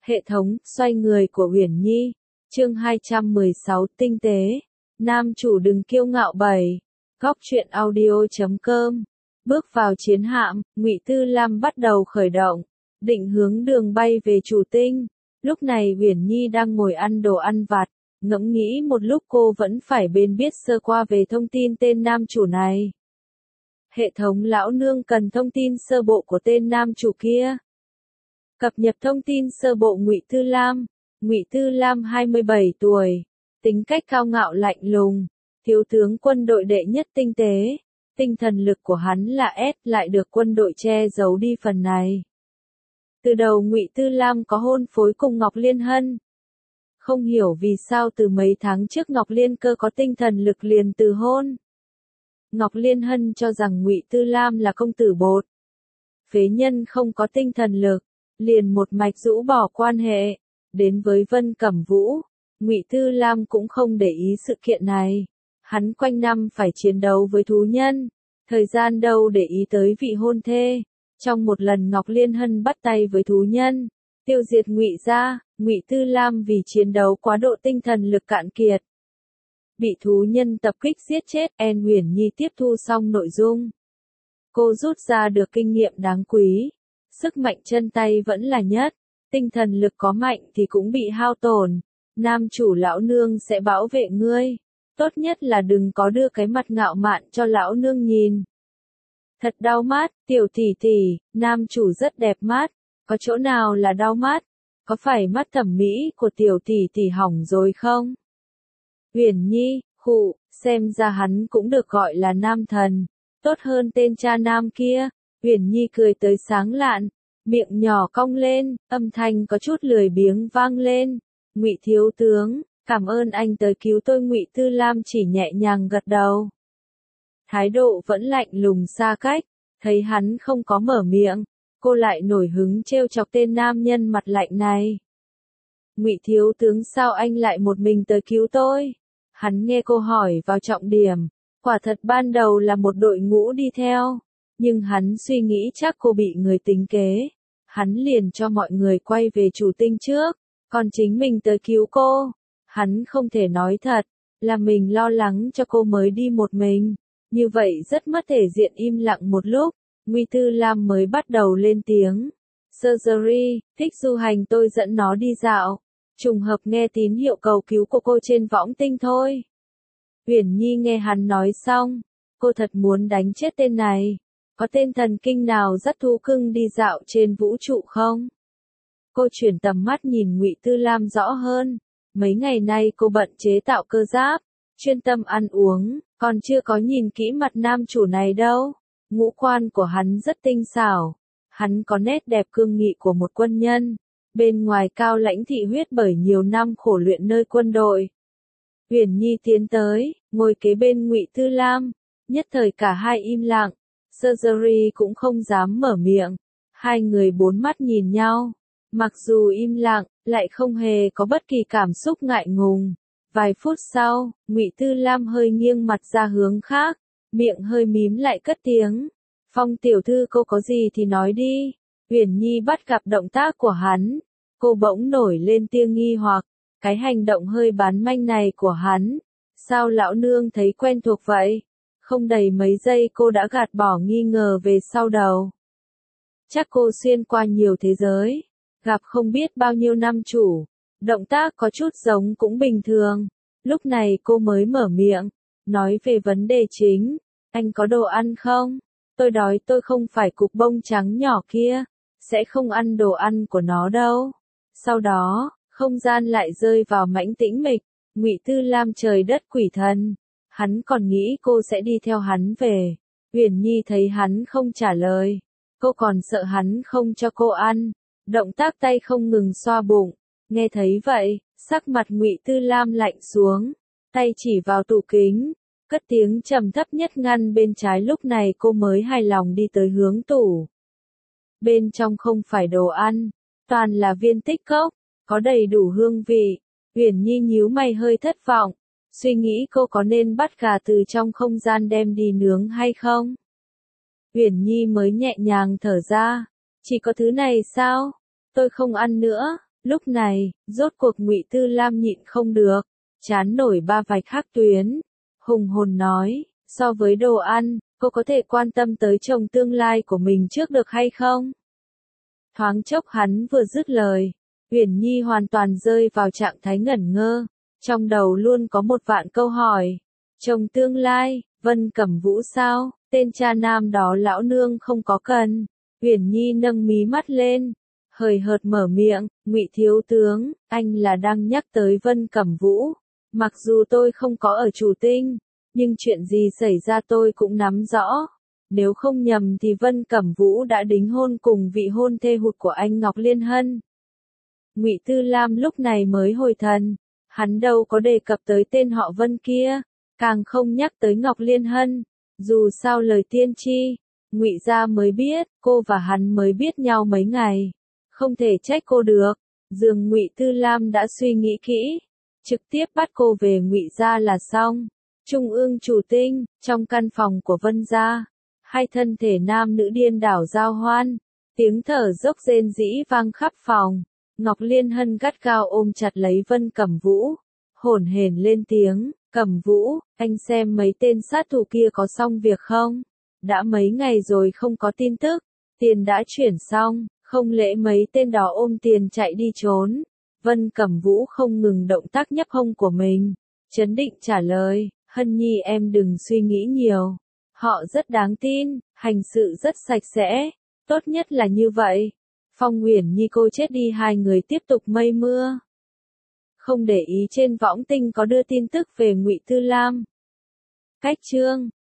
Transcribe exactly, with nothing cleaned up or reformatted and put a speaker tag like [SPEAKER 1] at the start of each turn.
[SPEAKER 1] Hệ thống, xoay người của Uyển Nhi. Chương hai trăm mười sáu tinh tế. Nam chủ đừng kiêu ngạo bảy. Góc truyện audio chấm com. Bước vào chiến hạm, Ngụy Tư Lam bắt đầu khởi động, định hướng đường bay về chủ tinh. Lúc này Uyển Nhi đang ngồi ăn đồ ăn vặt, ngẫm nghĩ một lúc cô vẫn phải bên biết sơ qua về thông tin tên nam chủ này. Hệ thống lão nương cần thông tin sơ bộ của tên nam chủ kia. Cập nhật thông tin sơ bộ Ngụy Tư Lam. Ngụy Tư Lam hai mươi bảy tuổi, tính cách cao ngạo lạnh lùng, thiếu tướng quân đội đệ nhất tinh tế. Tinh thần lực của hắn là S, lại được quân đội che giấu đi phần này. Từ đầu Ngụy Tư Lam có hôn phối cùng Ngọc Liên Hân. Không hiểu vì sao từ mấy tháng trước Ngọc Liên Cơ có tinh thần lực liền từ hôn. Ngọc Liên Hân cho rằng Ngụy Tư Lam là công tử bột. Phế nhân không có tinh thần lực, liền một mạch rũ bỏ quan hệ. Đến với Vân Cẩm Vũ, Ngụy Tư Lam cũng không để ý sự kiện này. Hắn quanh năm phải chiến đấu với thú nhân, thời gian đâu để ý tới vị hôn thê. Trong một lần Ngọc Liên Hân bắt tay với thú nhân, tiêu diệt Ngụy gia, Ngụy Tư Lam vì chiến đấu quá độ tinh thần lực cạn kiệt, bị thú nhân tập kích giết chết. En Uyển Nhi tiếp thu xong nội dung. Cô rút ra được kinh nghiệm đáng quý. Sức mạnh chân tay vẫn là nhất, tinh thần lực có mạnh thì cũng bị hao tổn. Nam chủ lão nương sẽ bảo vệ ngươi. Tốt nhất là đừng có đưa cái mặt ngạo mạn cho lão nương nhìn. Thật đau mắt, tiểu tỷ tỷ, nam chủ rất đẹp mắt. Có chỗ nào là đau mắt? Có phải mắt thẩm mỹ của tiểu tỷ tỷ hỏng rồi không? Uyển Nhi, khụ, xem ra hắn cũng được gọi là nam thần. Tốt hơn tên cha nam kia. Uyển Nhi cười tới sáng lạn, miệng nhỏ cong lên, âm thanh có chút lười biếng vang lên. Ngụy thiếu tướng, cảm ơn anh tới cứu tôi. Ngụy Tư Lam chỉ nhẹ nhàng gật đầu. Thái độ vẫn lạnh lùng xa cách, thấy hắn không có mở miệng, cô lại nổi hứng trêu chọc tên nam nhân mặt lạnh này. Ngụy thiếu tướng, sao anh lại một mình tới cứu tôi? Hắn nghe cô hỏi vào trọng điểm, quả thật ban đầu là một đội ngũ đi theo, nhưng hắn suy nghĩ chắc cô bị người tính kế, hắn liền cho mọi người quay về chủ tinh trước, còn chính mình tới cứu cô. Hắn không thể nói thật, là mình lo lắng cho cô mới đi một mình, như vậy rất mất thể diện. Im lặng một lúc, Ngụy Tư Lam mới bắt đầu lên tiếng. Surgery, thích du hành, tôi dẫn nó đi dạo. Trùng hợp nghe tín hiệu cầu cứu của cô trên võng tinh thôi. Uyển Nhi nghe hắn nói xong, cô thật muốn đánh chết tên này. Có tên thần kinh nào dắt thú cưng đi dạo trên vũ trụ không? Cô chuyển tầm mắt nhìn Ngụy Tư Lam rõ hơn. Mấy ngày nay cô bận chế tạo cơ giáp, chuyên tâm ăn uống, còn chưa có nhìn kỹ mặt nam chủ này đâu. Ngũ quan của hắn rất tinh xảo, hắn có nét đẹp cương nghị của một quân nhân, bên ngoài cao lãnh thị huyết bởi nhiều năm khổ luyện nơi quân đội. Uyển Nhi tiến tới, ngồi kế bên Ngụy Tư Lam, nhất thời cả hai im lặng, Surgery cũng không dám mở miệng, hai người bốn mắt nhìn nhau, mặc dù im lặng, lại không hề có bất kỳ cảm xúc ngại ngùng. Vài phút sau, Ngụy Tư Lam hơi nghiêng mặt ra hướng khác, miệng hơi mím lại cất tiếng. Phong tiểu thư, cô có gì thì nói đi. Uyển Nhi bắt gặp động tác của hắn, cô bỗng nổi lên tia nghi hoặc, cái hành động hơi bán manh này của hắn, sao lão nương thấy quen thuộc vậy? Không đầy mấy giây cô đã gạt bỏ nghi ngờ về sau đầu. Chắc cô xuyên qua nhiều thế giới, gặp không biết bao nhiêu nam chủ, động tác có chút giống cũng bình thường. Lúc này cô mới mở miệng, nói về vấn đề chính. Anh có đồ ăn không? Tôi đói. Tôi không phải cục bông trắng nhỏ kia, sẽ không ăn đồ ăn của nó đâu. Sau đó, không gian lại rơi vào mãnh tĩnh mịch. Ngụy Tư Lam trời đất quỷ thần, hắn còn nghĩ cô sẽ đi theo hắn về. Uyển Nhi thấy hắn không trả lời, cô còn sợ hắn không cho cô ăn, động tác tay không ngừng xoa bụng. Nghe thấy vậy, sắc mặt Ngụy Tư Lam lạnh xuống, tay chỉ vào tủ kính, cất tiếng trầm thấp nhất ngăn bên trái. Lúc này cô mới hài lòng đi tới hướng tủ. Bên trong không phải đồ ăn, toàn là viên tích cốc, có đầy đủ hương vị. Uyển Nhi nhíu mày hơi thất vọng, suy nghĩ cô có nên bắt gà từ trong không gian đem đi nướng hay không. Uyển Nhi mới nhẹ nhàng thở ra, chỉ có thứ này sao? Tôi không ăn nữa. Lúc này, rốt cuộc Ngụy Tư Lam nhịn không được, chán nổi ba vạch hắc tuyến, hùng hồn nói, so với đồ ăn, cô có thể quan tâm tới chồng tương lai của mình trước được hay không? Thoáng chốc hắn vừa dứt lời, Uyển Nhi hoàn toàn rơi vào trạng thái ngẩn ngơ, trong đầu luôn có một vạn câu hỏi. Chồng tương lai, Vân Cẩm Vũ sao, tên cha nam đó lão nương không có cần. Uyển Nhi nâng mí mắt lên, hời hợt mở miệng, Ngụy thiếu tướng, anh là đang nhắc tới Vân Cẩm Vũ. Mặc dù tôi không có ở Chủ Tinh, nhưng chuyện gì xảy ra tôi cũng nắm rõ. Nếu không nhầm thì Vân Cẩm Vũ đã đính hôn cùng vị hôn thê hụt của anh Ngọc Liên Hân. Ngụy Tư Lam lúc này mới hồi thần, hắn đâu có đề cập tới tên họ Vân kia, càng không nhắc tới Ngọc Liên Hân. Dù sao lời tiên tri, Ngụy gia mới biết, cô và hắn mới biết nhau mấy ngày, không thể trách cô được. Dường Ngụy Tư Lam đã suy nghĩ kỹ, trực tiếp bắt cô về Ngụy gia là xong. Trung ương Chủ Tinh, trong căn phòng của Vân gia, hai thân thể nam nữ điên đảo giao hoan, tiếng thở dốc rên rĩ vang khắp phòng. Ngọc Liên Hân gắt gao ôm chặt lấy Vân Cẩm Vũ, hổn hển lên tiếng, Cẩm Vũ, anh xem mấy tên sát thủ kia có xong việc không? Đã mấy ngày rồi không có tin tức, tiền đã chuyển xong, không lẽ mấy tên đó ôm tiền chạy đi trốn? Vân Cẩm Vũ không ngừng động tác nhấp hông của mình, trấn định trả lời, Hân Nhi em đừng suy nghĩ nhiều, họ rất đáng tin, hành sự rất sạch sẽ, tốt nhất là như vậy. Phong Uyển Nhi cô chết đi, hai người tiếp tục mây mưa. Không để ý trên võng tinh có đưa tin tức về Ngụy Tư Lam. Cách chương